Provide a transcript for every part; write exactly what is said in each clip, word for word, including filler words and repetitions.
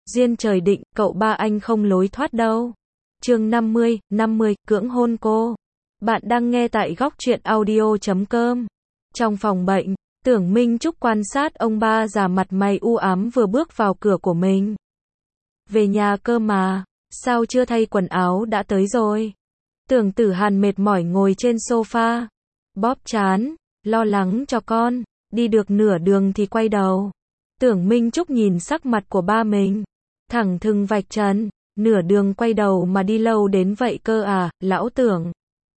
Duyên trời định, cậu ba anh không lối thoát đâu. Chương năm mươi, năm mươi, cưỡng hôn cô. Bạn đang nghe tại góc truyện audio chấm com. Trong phòng bệnh, Tưởng Minh Trúc quan sát ông ba già mặt mày u ám vừa bước vào cửa của mình. Về nhà cơ mà, sao chưa thay quần áo đã tới rồi? Tưởng Tử Hàn mệt mỏi ngồi trên sofa, bóp trán, lo lắng cho con, đi được nửa đường thì quay đầu. Tưởng Minh Trúc nhìn sắc mặt của ba mình, thẳng thừng vạch trần, nửa đường quay đầu mà đi lâu đến vậy cơ à, lão Tưởng.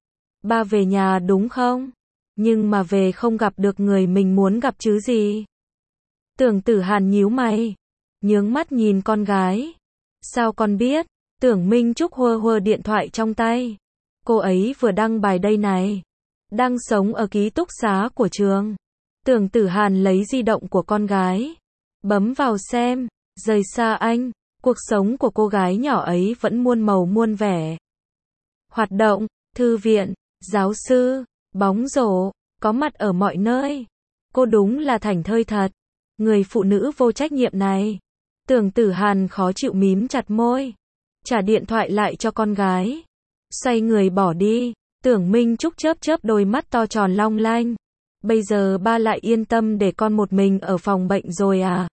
Ba về nhà đúng không? Nhưng mà về không gặp được người mình muốn gặp chứ gì? Tưởng Tử Hàn nhíu mày, nhướng mắt nhìn con gái. Sao con biết? Tưởng Minh Trúc hơ hơ điện thoại trong tay. Cô ấy vừa đăng bài đây này. Đang sống ở ký túc xá của trường. Tưởng Tử Hàn lấy di động của con gái, bấm vào xem. Rời xa anh, cuộc sống của cô gái nhỏ ấy vẫn muôn màu muôn vẻ. Hoạt động, thư viện, giáo sư, bóng rổ, có mặt ở mọi nơi. Cô đúng là thảnh thơi thật. Người phụ nữ vô trách nhiệm này. Tưởng Tử Hàn khó chịu mím chặt môi, trả điện thoại lại cho con gái, xoay người bỏ đi. Tưởng Minh Trúc chớp chớp đôi mắt to tròn long lanh. Bây giờ ba lại yên tâm để con một mình ở phòng bệnh rồi à?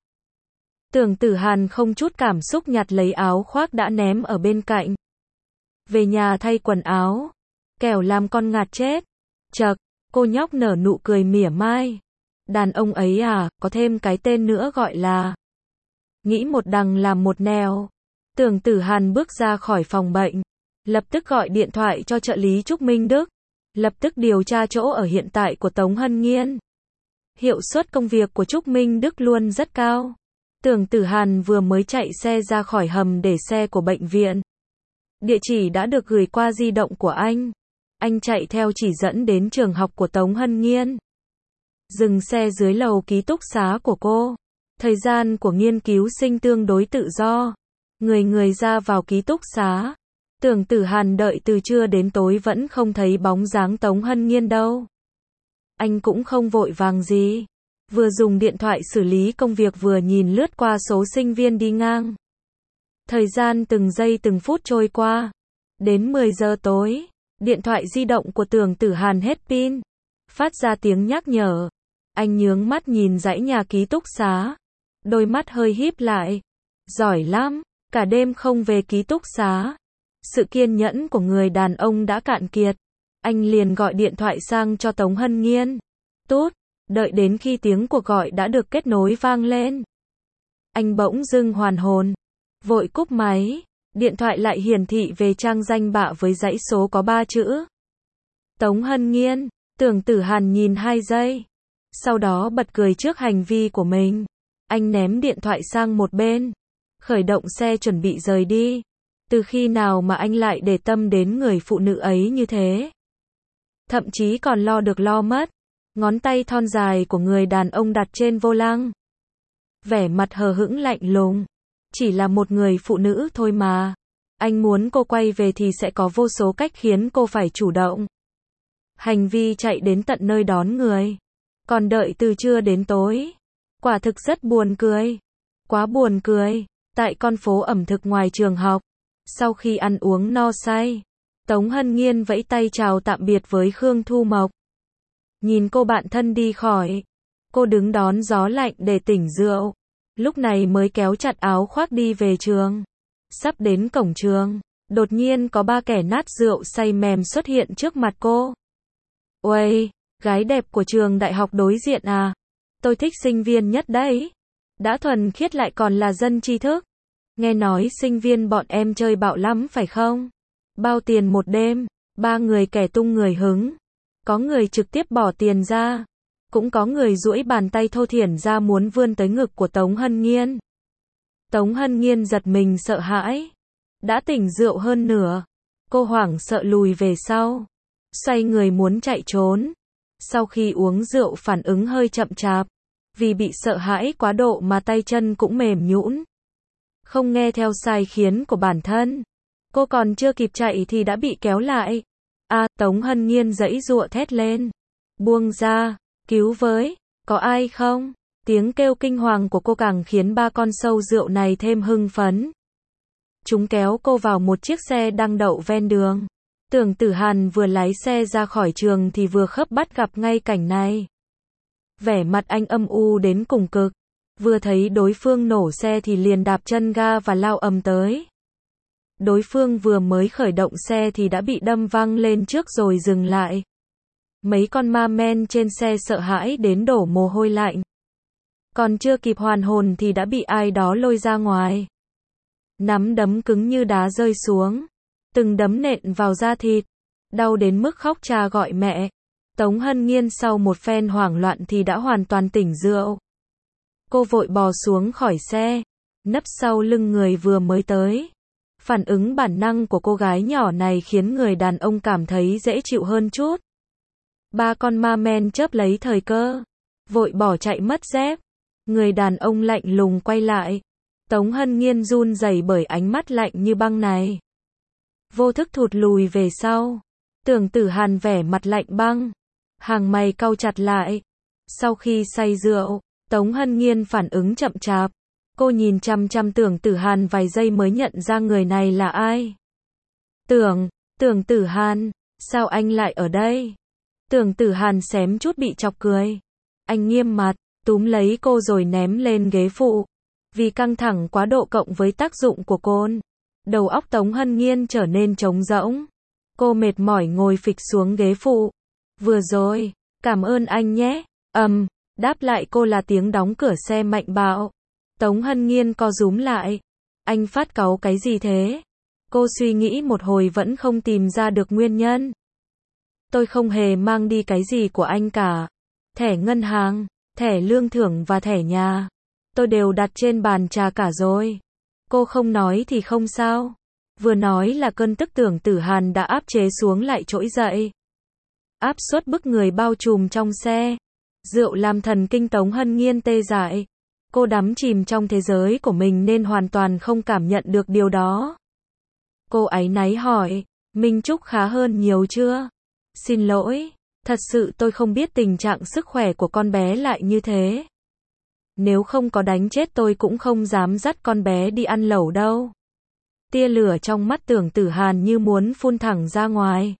Tưởng Tử Hàn không chút cảm xúc nhặt lấy áo khoác đã ném ở bên cạnh. Về nhà thay quần áo, kẻo làm con ngạt chết. Chậc, cô nhóc nở nụ cười mỉa mai. Đàn ông ấy à, có thêm cái tên nữa gọi là nghĩ một đằng làm một nẻo. Tưởng Tử Hàn bước ra khỏi phòng bệnh, lập tức gọi điện thoại cho trợ lý Trúc Minh Đức, lập tức điều tra chỗ ở hiện tại của Tống Hân Nghiên. Hiệu suất công việc của Trúc Minh Đức luôn rất cao. Tưởng Tử Hàn vừa mới chạy xe ra khỏi hầm để xe của bệnh viện. Địa chỉ đã được gửi qua di động của anh. Anh chạy theo chỉ dẫn đến trường học của Tống Hân Nghiên. Dừng xe dưới lầu ký túc xá của cô. Thời gian của nghiên cứu sinh tương đối tự do. Người người ra vào ký túc xá. Tưởng Tử Hàn đợi từ trưa đến tối vẫn không thấy bóng dáng Tống Hân Nghiên đâu. Anh cũng không vội vàng gì. Vừa dùng điện thoại xử lý công việc vừa nhìn lướt qua số sinh viên đi ngang. Thời gian từng giây từng phút trôi qua. Đến mười giờ tối, điện thoại di động của Tưởng Tử Hàn hết pin. Phát ra tiếng nhắc nhở. Anh nhướng mắt nhìn dãy nhà ký túc xá. Đôi mắt hơi híp lại. Giỏi lắm, cả đêm không về ký túc xá. Sự kiên nhẫn của người đàn ông đã cạn kiệt. Anh liền gọi điện thoại sang cho Tống Hân Nghiên. Tút, đợi đến khi tiếng cuộc gọi đã được kết nối vang lên. Anh bỗng dưng hoàn hồn. Vội cúp máy. Điện thoại lại hiển thị về trang danh bạ với dãy số có ba chữ. Tống Hân Nghiên. Tưởng Tử Hàn nhìn hai giây. Sau đó bật cười trước hành vi của mình. Anh ném điện thoại sang một bên. Khởi động xe chuẩn bị rời đi. Từ khi nào mà anh lại để tâm đến người phụ nữ ấy như thế? Thậm chí còn lo được lo mất. Ngón tay thon dài của người đàn ông đặt trên vô lăng. Vẻ mặt hờ hững lạnh lùng. Chỉ là một người phụ nữ thôi mà. Anh muốn cô quay về thì sẽ có vô số cách khiến cô phải chủ động. Hành vi chạy đến tận nơi đón người. Còn đợi từ trưa đến tối. Quả thực rất buồn cười. Quá buồn cười. Tại con phố ẩm thực ngoài trường học. Sau khi ăn uống no say, Tống Hân Nghiên vẫy tay chào tạm biệt với Khương Thu Mộc. Nhìn cô bạn thân đi khỏi, cô đứng đón gió lạnh để tỉnh rượu. Lúc này mới kéo chặt áo khoác đi về trường. Sắp đến cổng trường, đột nhiên có ba kẻ nát rượu say mềm xuất hiện trước mặt cô. Uầy, gái đẹp của trường đại học đối diện à? Tôi thích sinh viên nhất đấy. Đã thuần khiết lại còn là dân tri thức. Nghe nói sinh viên bọn em chơi bạo lắm phải không? Bao tiền một đêm? Ba người kẻ tung người hứng. Có người trực tiếp bỏ tiền ra. Cũng có người duỗi bàn tay thô thiển ra muốn vươn tới ngực của Tống Hân Nghiên. Tống Hân Nghiên giật mình sợ hãi. Đã tỉnh rượu hơn nửa. Cô hoảng sợ lùi về sau. Xoay người muốn chạy trốn. Sau khi uống rượu phản ứng hơi chậm chạp. Vì bị sợ hãi quá độ mà tay chân cũng mềm nhũn. Không nghe theo sai khiến của bản thân. Cô còn chưa kịp chạy thì đã bị kéo lại. À, Tống Hân Nghiên giãy giụa thét lên. Buông ra, cứu với, có ai không? Tiếng kêu kinh hoàng của cô càng khiến ba con sâu rượu này thêm hưng phấn. Chúng kéo cô vào một chiếc xe đang đậu ven đường. Tưởng Tử Hàn vừa lái xe ra khỏi trường thì vừa khớp bắt gặp ngay cảnh này. Vẻ mặt anh âm u đến cùng cực. Vừa thấy đối phương nổ xe thì liền đạp chân ga và lao ầm tới. Đối phương vừa mới khởi động xe thì đã bị đâm văng lên trước rồi dừng lại. Mấy con ma men trên xe sợ hãi đến đổ mồ hôi lạnh. Còn chưa kịp hoàn hồn thì đã bị ai đó lôi ra ngoài. Nắm đấm cứng như đá rơi xuống. Từng đấm nện vào da thịt. Đau đến mức khóc cha gọi mẹ. Tống Hân Nghiên sau một phen hoảng loạn thì đã hoàn toàn tỉnh rượu. Cô vội bò xuống khỏi xe. Nấp sau lưng người vừa mới tới. Phản ứng bản năng của cô gái nhỏ này khiến người đàn ông cảm thấy dễ chịu hơn chút. Ba con ma men chớp lấy thời cơ. Vội bỏ chạy mất dép. Người đàn ông lạnh lùng quay lại. Tống Hân Nghiên run rẩy bởi ánh mắt lạnh như băng này. Vô thức thụt lùi về sau. Tưởng Tử Hàn vẻ mặt lạnh băng. Hàng mày cau chặt lại. Sau khi say rượu, Tống Hân Nghiên phản ứng chậm chạp. Cô nhìn chăm chăm Tưởng Tử Hàn vài giây mới nhận ra người này là ai. Tưởng, Tưởng Tử Hàn, sao anh lại ở đây? Tưởng Tử Hàn xém chút bị chọc cười. Anh nghiêm mặt, túm lấy cô rồi ném lên ghế phụ. Vì căng thẳng quá độ cộng với tác dụng của cồn, đầu óc Tống Hân Nghiên trở nên trống rỗng. Cô mệt mỏi ngồi phịch xuống ghế phụ. Vừa rồi, cảm ơn anh nhé. Ầm, um, đáp lại cô là tiếng đóng cửa xe mạnh bạo. Tống Hân Nghiên co rúm lại. Anh phát cáu cái gì thế? Cô suy nghĩ một hồi vẫn không tìm ra được nguyên nhân. Tôi không hề mang đi cái gì của anh cả. Thẻ ngân hàng, thẻ lương thưởng và thẻ nhà. Tôi đều đặt trên bàn trà cả rồi. Cô không nói thì không sao. Vừa nói là cơn tức Tưởng Tử Hàn đã áp chế xuống lại trỗi dậy. Áp suất bức người bao trùm trong xe. Rượu làm thần kinh Tống Hân Nghiên tê dại. Cô đắm chìm trong thế giới của mình nên hoàn toàn không cảm nhận được điều đó. Cô áy náy hỏi, Minh Trúc khá hơn nhiều chưa? Xin lỗi, thật sự tôi không biết tình trạng sức khỏe của con bé lại như thế. Nếu không có đánh chết tôi cũng không dám dắt con bé đi ăn lẩu đâu. Tia lửa trong mắt Tưởng Tử Hàn như muốn phun thẳng ra ngoài.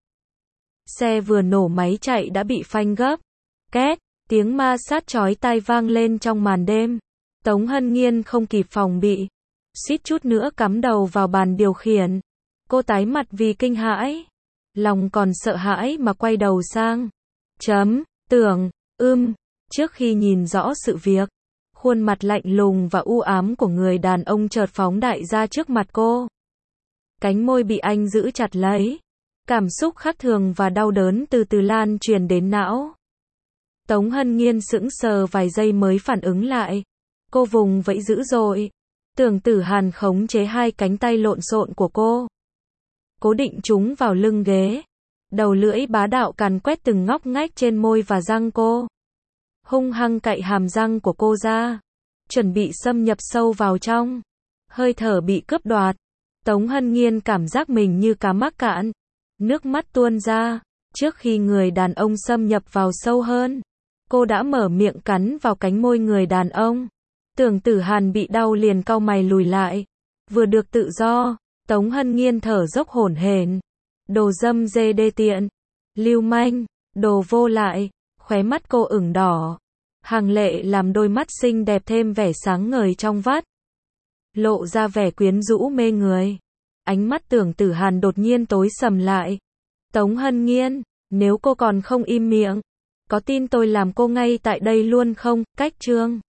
Xe vừa nổ máy chạy đã bị phanh gấp. Két, tiếng ma sát chói tai vang lên trong màn đêm. Tống Hân Nghiên không kịp phòng bị. Suýt chút nữa cắm đầu vào bàn điều khiển. Cô tái mặt vì kinh hãi. Lòng còn sợ hãi mà quay đầu sang. Chấm, tưởng, ưm, trước khi nhìn rõ sự việc. Khuôn mặt lạnh lùng và u ám của người đàn ông chợt phóng đại ra trước mặt cô. Cánh môi bị anh giữ chặt lấy. Cảm xúc khác thường và đau đớn từ từ lan truyền đến não. Tống Hân Nghiên sững sờ vài giây mới phản ứng lại. Cô vùng vẫy dữ dội. Tưởng Tử Hàn khống chế hai cánh tay lộn xộn của cô. Cố định chúng vào lưng ghế. Đầu lưỡi bá đạo càn quét từng ngóc ngách trên môi và răng cô. Hung hăng cạy hàm răng của cô ra. Chuẩn bị xâm nhập sâu vào trong. Hơi thở bị cướp đoạt. Tống Hân Nghiên cảm giác mình như cá mắc cạn. Nước mắt tuôn ra. Trước khi người đàn ông xâm nhập vào sâu hơn, cô đã mở miệng cắn vào cánh môi người đàn ông. Tưởng Tử Hàn bị đau liền cau mày lùi lại. Vừa được tự do, Tống Hân Nghiên thở dốc hổn hển. Đồ dâm dê đê tiện. Lưu manh. Đồ vô lại. Khóe mắt cô ửng đỏ. Hàng lệ làm đôi mắt xinh đẹp thêm vẻ sáng ngời trong vắt. Lộ ra vẻ quyến rũ mê người. Ánh mắt Tưởng Tử Hàn đột nhiên tối sầm lại. Tống Hân Nghiên, nếu cô còn không im miệng, có tin tôi làm cô ngay tại đây luôn không? Cách chương